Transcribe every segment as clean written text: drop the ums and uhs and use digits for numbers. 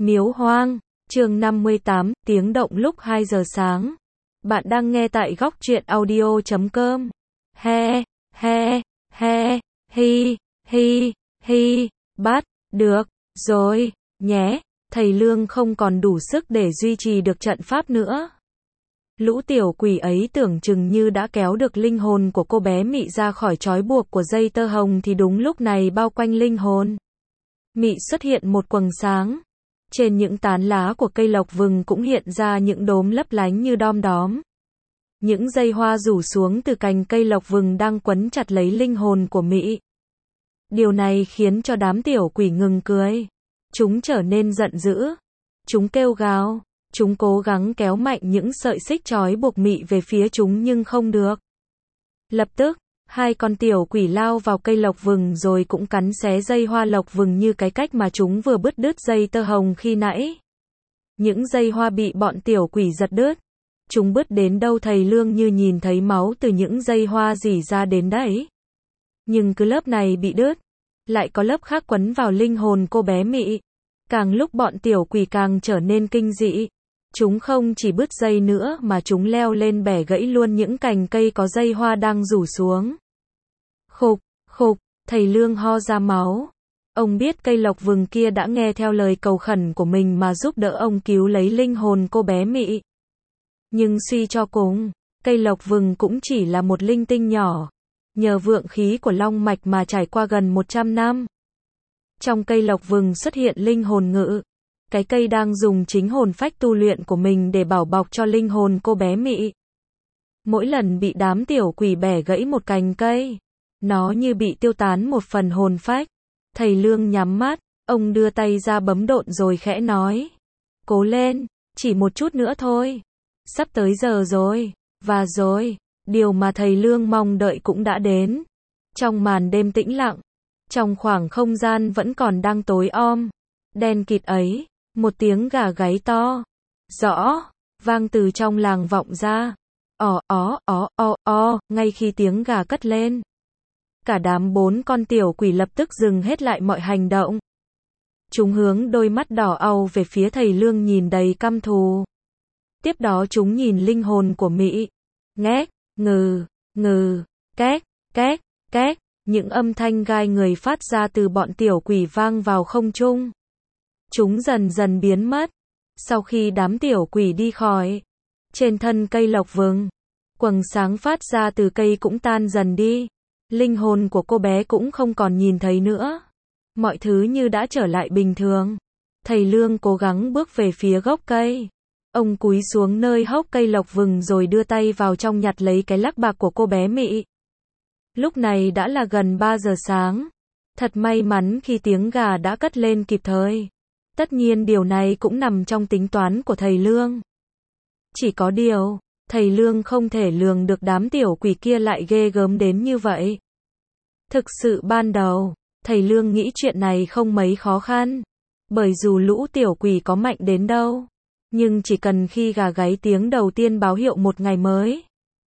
Miếu hoang, chương 58, tiếng động lúc 2 giờ sáng. Bạn đang nghe tại góc truyện audio.com. He, he, he, hi, bắt, được, rồi, nhé. Thầy Lương không còn đủ sức để duy trì được trận pháp nữa. Lũ tiểu quỷ ấy tưởng chừng như đã kéo được linh hồn của cô bé Mị ra khỏi trói buộc của dây tơ hồng thì đúng lúc này bao quanh linh hồn Mị xuất hiện một quầng sáng. Trên những tán lá của cây lộc vừng cũng hiện ra những đốm lấp lánh như đom đóm. Những dây hoa rủ xuống từ cành cây lộc vừng đang quấn chặt lấy linh hồn của Mị. Điều này khiến cho đám tiểu quỷ ngừng cười. Chúng trở nên giận dữ. Chúng kêu gào. Chúng cố gắng kéo mạnh những sợi xích trói buộc Mị về phía chúng nhưng không được. Lập tức, hai con tiểu quỷ lao vào cây lộc vừng rồi cũng cắn xé dây hoa lộc vừng như cái cách mà chúng vừa bứt đứt dây tơ hồng khi nãy. Những dây hoa bị bọn tiểu quỷ giật đứt. Chúng bứt đến đâu thầy Lương như nhìn thấy máu từ những dây hoa rỉ ra đến đấy. Nhưng cứ lớp này bị đứt, lại có lớp khác quấn vào linh hồn cô bé Mị. Càng lúc bọn tiểu quỷ càng trở nên kinh dị. Chúng không chỉ bứt dây nữa mà chúng leo lên bẻ gãy luôn những cành cây có dây hoa đang rủ xuống. Khục, khục, thầy Lương ho ra máu. Ông biết cây lộc vừng kia đã nghe theo lời cầu khẩn của mình mà giúp đỡ ông cứu lấy linh hồn cô bé Mị. Nhưng suy cho cùng, cây lộc vừng cũng chỉ là một linh tinh nhỏ. Nhờ vượng khí của long mạch mà trải qua gần 100 năm. Trong cây lộc vừng xuất hiện linh hồn ngự. Cái cây đang dùng chính hồn phách tu luyện của mình để bảo bọc cho linh hồn cô bé Mị. Mỗi lần bị đám tiểu quỷ bẻ gãy một cành cây, nó như bị tiêu tán một phần hồn phách. Thầy Lương nhắm mắt, ông đưa tay ra bấm độn rồi khẽ nói. Cố lên, chỉ một chút nữa thôi. Sắp tới giờ rồi, và rồi, điều mà thầy Lương mong đợi cũng đã đến. Trong màn đêm tĩnh lặng, trong khoảng không gian vẫn còn đang tối om, đen kịt ấy, một tiếng gà gáy to, rõ, vang từ trong làng vọng ra. Ngay khi tiếng gà cất lên, cả đám 4 con tiểu quỷ lập tức dừng hết lại mọi hành động. Chúng hướng đôi mắt đỏ au về phía thầy Lương nhìn đầy căm thù. Tiếp đó chúng nhìn linh hồn của Mị. Ngét, ngừ, két, những âm thanh gai người phát ra từ bọn tiểu quỷ vang vào không trung. Chúng dần dần biến mất. Sau khi đám tiểu quỷ đi khỏi, trên thân cây lộc vừng, quầng sáng phát ra từ cây cũng tan dần đi. Linh hồn của cô bé cũng không còn nhìn thấy nữa. Mọi thứ như đã trở lại bình thường. Thầy Lương cố gắng bước về phía gốc cây. Ông cúi xuống nơi hốc cây lộc vừng rồi đưa tay vào trong nhặt lấy cái lắc bạc của cô bé Mị. Lúc này đã là gần 3 giờ sáng. Thật may mắn khi tiếng gà đã cất lên kịp thời. Tất nhiên điều này cũng nằm trong tính toán của thầy Lương. Chỉ có điều, thầy Lương không thể lường được đám tiểu quỷ kia lại ghê gớm đến như vậy. Thực sự ban đầu, thầy Lương nghĩ chuyện này không mấy khó khăn. Bởi dù lũ tiểu quỷ có mạnh đến đâu, nhưng chỉ cần khi gà gáy tiếng đầu tiên báo hiệu một ngày mới,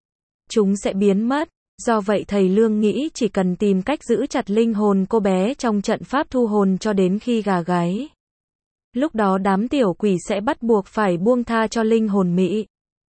chúng sẽ biến mất. Do vậy thầy Lương nghĩ chỉ cần tìm cách giữ chặt linh hồn cô bé trong trận pháp thu hồn cho đến khi gà gáy. Lúc đó đám tiểu quỷ sẽ bắt buộc phải buông tha cho linh hồn Mị.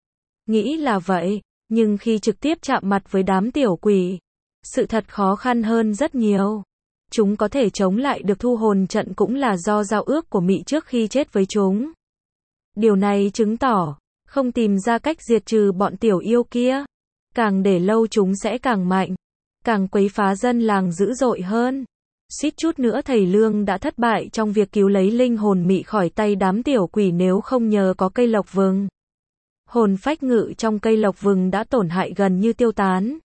Nghĩ là vậy, nhưng khi trực tiếp chạm mặt với đám tiểu quỷ, sự thật khó khăn hơn rất nhiều. Chúng có thể chống lại được thu hồn trận cũng là do giao ước của Mị trước khi chết với chúng. Điều này chứng tỏ, không tìm ra cách diệt trừ bọn tiểu yêu kia, càng để lâu chúng sẽ càng mạnh, càng quấy phá dân làng dữ dội hơn. Suýt chút nữa thầy Lương đã thất bại trong việc cứu lấy linh hồn Mị khỏi tay đám tiểu quỷ nếu không nhờ có cây lộc vừng. Hồn phách ngự trong cây lộc vừng đã tổn hại gần như tiêu tán.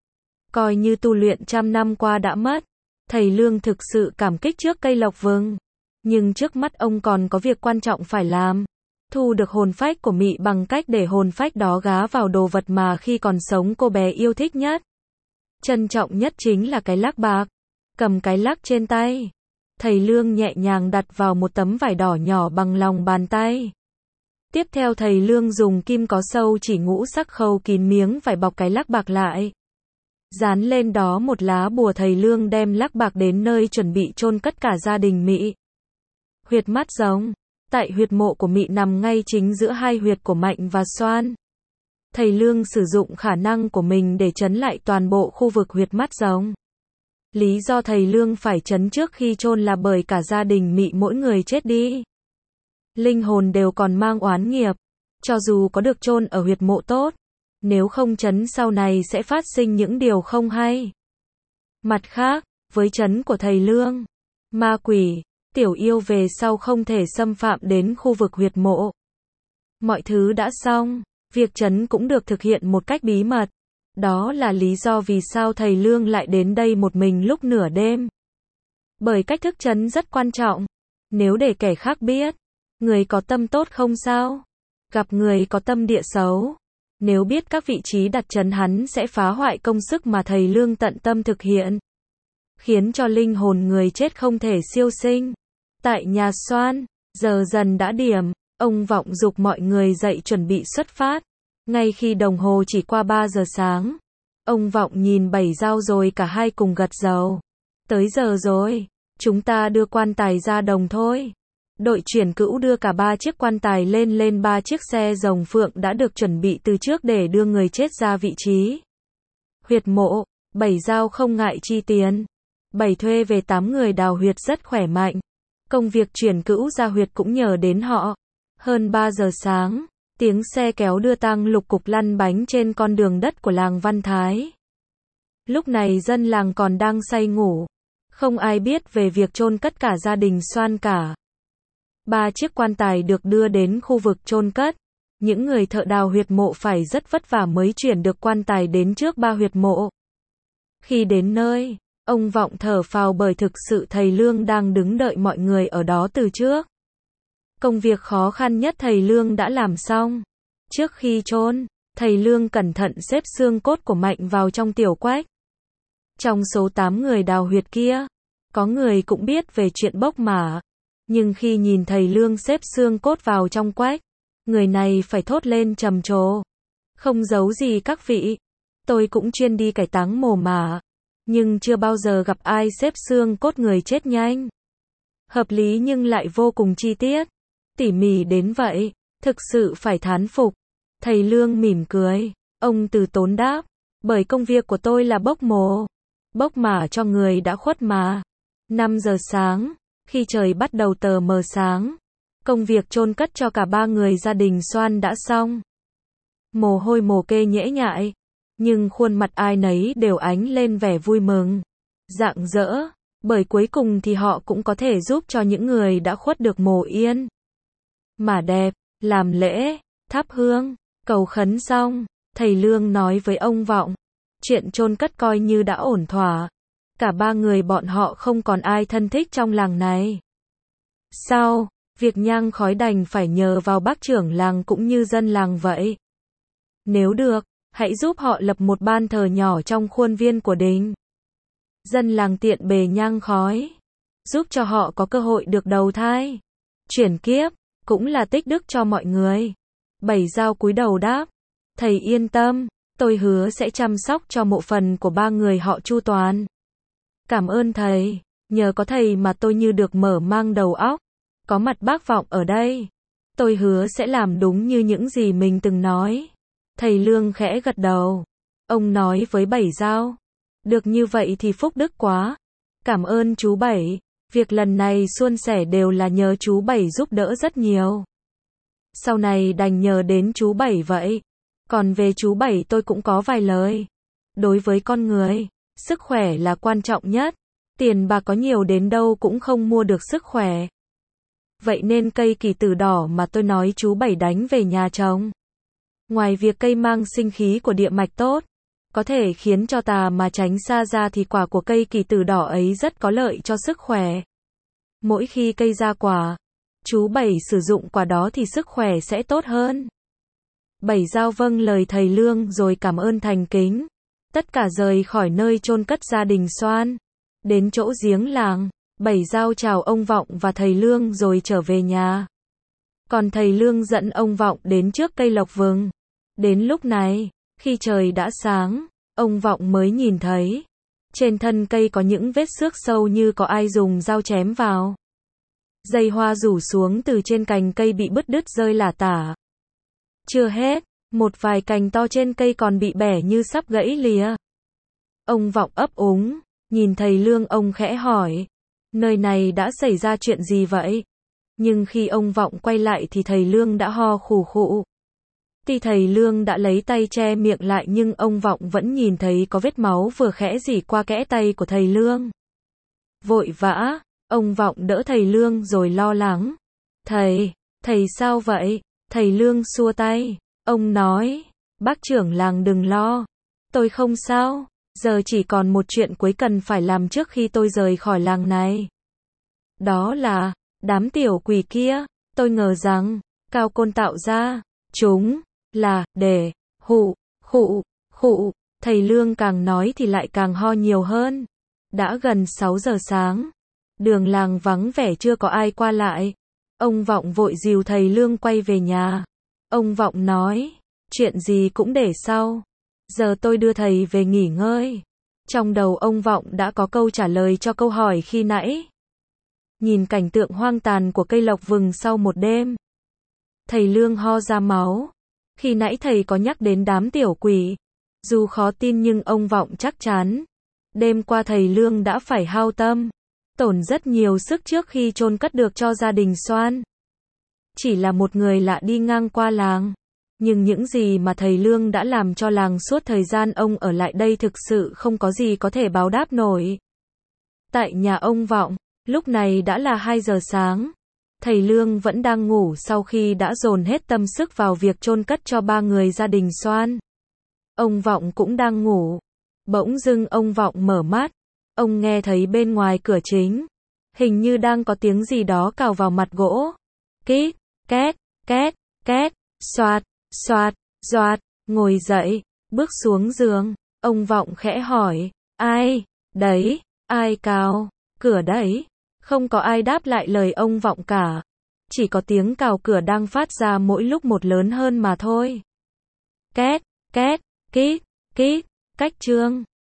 Coi như tu luyện 100 năm qua đã mất. Thầy Lương thực sự cảm kích trước cây lộc vừng. Nhưng trước mắt ông còn có việc quan trọng phải làm. Thu được hồn phách của Mị bằng cách để hồn phách đó gá vào đồ vật mà khi còn sống cô bé yêu thích nhất. Trân trọng nhất chính là cái lắc bạc. Cầm cái lắc trên tay, thầy Lương nhẹ nhàng đặt vào một tấm vải đỏ nhỏ bằng lòng bàn tay. Tiếp theo thầy Lương dùng kim có sâu chỉ ngũ sắc khâu kín miếng vải bọc cái lắc bạc lại. Dán lên đó một lá bùa. Thầy Lương đem lắc bạc đến nơi chuẩn bị chôn cất cả gia đình Mị. Huyệt mắt rồng. Tại huyệt mộ của Mị nằm ngay chính giữa hai huyệt của Mạnh và Xoan. Thầy Lương sử dụng khả năng của mình để trấn lại toàn bộ khu vực huyệt mắt rồng. Lý do thầy Lương phải trấn trước khi chôn là bởi cả gia đình Mị mỗi người chết đi. Linh hồn đều còn mang oán nghiệp. Cho dù có được chôn ở huyệt mộ tốt, nếu không trấn sau này sẽ phát sinh những điều không hay. Mặt khác, với trấn của thầy Lương, ma quỷ, tiểu yêu về sau không thể xâm phạm đến khu vực huyệt mộ. Mọi thứ đã xong, việc trấn cũng được thực hiện một cách bí mật. Đó là lý do vì sao thầy Lương lại đến đây một mình lúc nửa đêm. Bởi cách thức trấn rất quan trọng. Nếu để kẻ khác biết, người có tâm tốt không sao. Gặp người có tâm địa xấu, nếu biết các vị trí đặt trấn hắn sẽ phá hoại công sức mà thầy Lương tận tâm thực hiện, khiến cho linh hồn người chết không thể siêu sinh. Tại nhà Xoan, giờ dần đã điểm, ông Vọng giục mọi người dậy chuẩn bị xuất phát. Ngay khi đồng hồ chỉ qua 3 giờ sáng, ông Vọng nhìn Bảy Dao rồi cả hai cùng gật đầu. Tới giờ rồi, chúng ta đưa quan tài ra đồng thôi. Đội chuyển cữu đưa cả 3 chiếc quan tài lên 3 chiếc xe rồng phượng đã được chuẩn bị từ trước để đưa người chết ra vị trí huyệt mộ. Bảy Dao không ngại chi tiền. Bảy thuê về 8 người đào huyệt rất khỏe mạnh. Công việc chuyển cữu ra huyệt cũng nhờ đến họ. Hơn 3 giờ sáng, tiếng xe kéo đưa tang lục cục lăn bánh trên con đường đất của làng Văn Thái. Lúc này dân làng còn đang say ngủ. Không ai biết về việc chôn cất cả gia đình Xoan cả. 3 chiếc quan tài được đưa đến khu vực chôn cất. Những người thợ đào huyệt mộ phải rất vất vả mới chuyển được quan tài đến trước 3 huyệt mộ. Khi đến nơi, ông Vọng thở phào bởi thực sự thầy Lương đang đứng đợi mọi người ở đó từ trước. Công việc khó khăn nhất thầy Lương đã làm xong. Trước khi chôn, thầy Lương cẩn thận xếp xương cốt của Mạnh vào trong tiểu quách. Trong số 8 người đào huyệt kia, có người cũng biết về chuyện bốc mả. Nhưng khi nhìn thầy Lương xếp xương cốt vào trong quách, người này phải thốt lên trầm trồ. Không giấu gì các vị, tôi cũng chuyên đi cải táng mồ mả, nhưng chưa bao giờ gặp ai xếp xương cốt người chết nhanh. Hợp lý nhưng lại vô cùng chi tiết, tỉ mỉ đến vậy, thực sự phải thán phục. Thầy Lương mỉm cười, ông từ tốn đáp, bởi công việc của tôi là bốc mồ, bốc mả cho người đã khuất mà. 5 giờ sáng, khi trời bắt đầu tờ mờ sáng, công việc chôn cất cho cả 3 người gia đình Xoan đã xong. Mồ hôi mồ kê nhễ nhại, nhưng khuôn mặt ai nấy đều ánh lên vẻ vui mừng, rạng rỡ, bởi cuối cùng thì họ cũng có thể giúp cho những người đã khuất được mồ yên. Mả đẹp, làm lễ, thắp hương, cầu khấn xong, thầy Lương nói với ông Vọng, chuyện chôn cất coi như đã ổn thỏa. Cả 3 người bọn họ không còn ai thân thích trong làng này. Sau, việc nhang khói đành phải nhờ vào bác trưởng làng cũng như dân làng vậy. Nếu được, hãy giúp họ lập một ban thờ nhỏ trong khuôn viên của đình. Dân làng tiện bề nhang khói, giúp cho họ có cơ hội được đầu thai, chuyển kiếp, cũng là tích đức cho mọi người. Bảy Dao cúi đầu đáp, thầy yên tâm, tôi hứa sẽ chăm sóc cho mộ phần của 3 người họ chu toàn. Cảm ơn thầy, nhờ có thầy mà tôi như được mở mang đầu óc. Có mặt bác Vọng ở đây, tôi hứa sẽ làm đúng như những gì mình từng nói. Thầy Lương khẽ gật đầu. Ông nói với Bảy Dao, được như vậy thì phúc đức quá. Cảm ơn chú Bảy, việc lần này suôn sẻ đều là nhờ chú Bảy giúp đỡ rất nhiều. Sau này đành nhờ đến chú Bảy vậy. Còn về chú Bảy tôi cũng có vài lời. Đối với con người, sức khỏe là quan trọng nhất. Tiền bạc có nhiều đến đâu cũng không mua được sức khỏe. Vậy nên cây kỳ tử đỏ mà tôi nói chú Bảy đánh về nhà trồng. Ngoài việc cây mang sinh khí của địa mạch tốt, có thể khiến cho tà mà tránh xa ra thì quả của cây kỳ tử đỏ ấy rất có lợi cho sức khỏe. Mỗi khi cây ra quả, chú Bảy sử dụng quả đó thì sức khỏe sẽ tốt hơn. Bảy Dao vâng lời thầy Lương rồi cảm ơn thành kính. Tất cả rời khỏi nơi chôn cất gia đình Xoan. Đến chỗ giếng làng, Bảy Dao chào ông Vọng và thầy Lương rồi trở về nhà. Còn thầy Lương dẫn ông Vọng đến trước cây lộc vừng. Đến lúc này, khi trời đã sáng, ông Vọng mới nhìn thấy. Trên thân cây có những vết xước sâu như có ai dùng dao chém vào. Dây hoa rủ xuống từ trên cành cây bị bứt đứt rơi lả tả. Chưa hết, một vài cành to trên cây còn bị bẻ như sắp gãy lìa. Ông Vọng ấp úng, nhìn thầy Lương ông khẽ hỏi, nơi này đã xảy ra chuyện gì vậy? Nhưng khi ông Vọng quay lại thì thầy Lương đã ho khù khụ. Tuy thầy Lương đã lấy tay che miệng lại nhưng ông Vọng vẫn nhìn thấy có vết máu vừa khẽ rỉ qua kẽ tay của thầy Lương. Vội vã, ông Vọng đỡ thầy Lương rồi lo lắng. Thầy sao vậy? Thầy Lương xua tay. Ông nói, bác trưởng làng đừng lo. Tôi không sao, giờ chỉ còn một chuyện cuối cần phải làm trước khi tôi rời khỏi làng này. Đó là, đám tiểu quỷ kia, tôi ngờ rằng, Cao Côn tạo ra, chúng, là, để, khụ, thầy Lương càng nói thì lại càng ho nhiều hơn. Đã gần 6 giờ sáng, đường làng vắng vẻ chưa có ai qua lại. Ông Vọng vội dìu thầy Lương quay về nhà. Ông Vọng nói, chuyện gì cũng để sau. Giờ tôi đưa thầy về nghỉ ngơi. Trong đầu ông Vọng đã có câu trả lời cho câu hỏi khi nãy. Nhìn cảnh tượng hoang tàn của cây lộc vừng sau một đêm. Thầy Lương ho ra máu. Khi nãy thầy có nhắc đến đám tiểu quỷ. Dù khó tin nhưng ông Vọng chắc chắn. Đêm qua thầy Lương đã phải hao tâm, tổn rất nhiều sức trước khi chôn cất được cho gia đình Soan. Chỉ là một người lạ đi ngang qua làng. Nhưng những gì mà thầy Lương đã làm cho làng suốt thời gian ông ở lại đây thực sự không có gì có thể báo đáp nổi. Tại nhà ông Vọng, lúc này đã là 2 giờ sáng. Thầy Lương vẫn đang ngủ sau khi đã dồn hết tâm sức vào việc chôn cất cho 3 người gia đình Soan. Ông Vọng cũng đang ngủ. Bỗng dưng ông Vọng mở mắt. Ông nghe thấy bên ngoài cửa chính. Hình như đang có tiếng gì đó cào vào mặt gỗ. Kít, két, két, két, xoạt, xoạt, ngồi dậy, bước xuống giường. Ông Vọng khẽ hỏi, ai, đấy, ai cào, cửa đấy. Không có ai đáp lại lời ông Vọng cả. Chỉ có tiếng cào cửa đang phát ra mỗi lúc một lớn hơn mà thôi. Két, két, kít, kít, cách chương.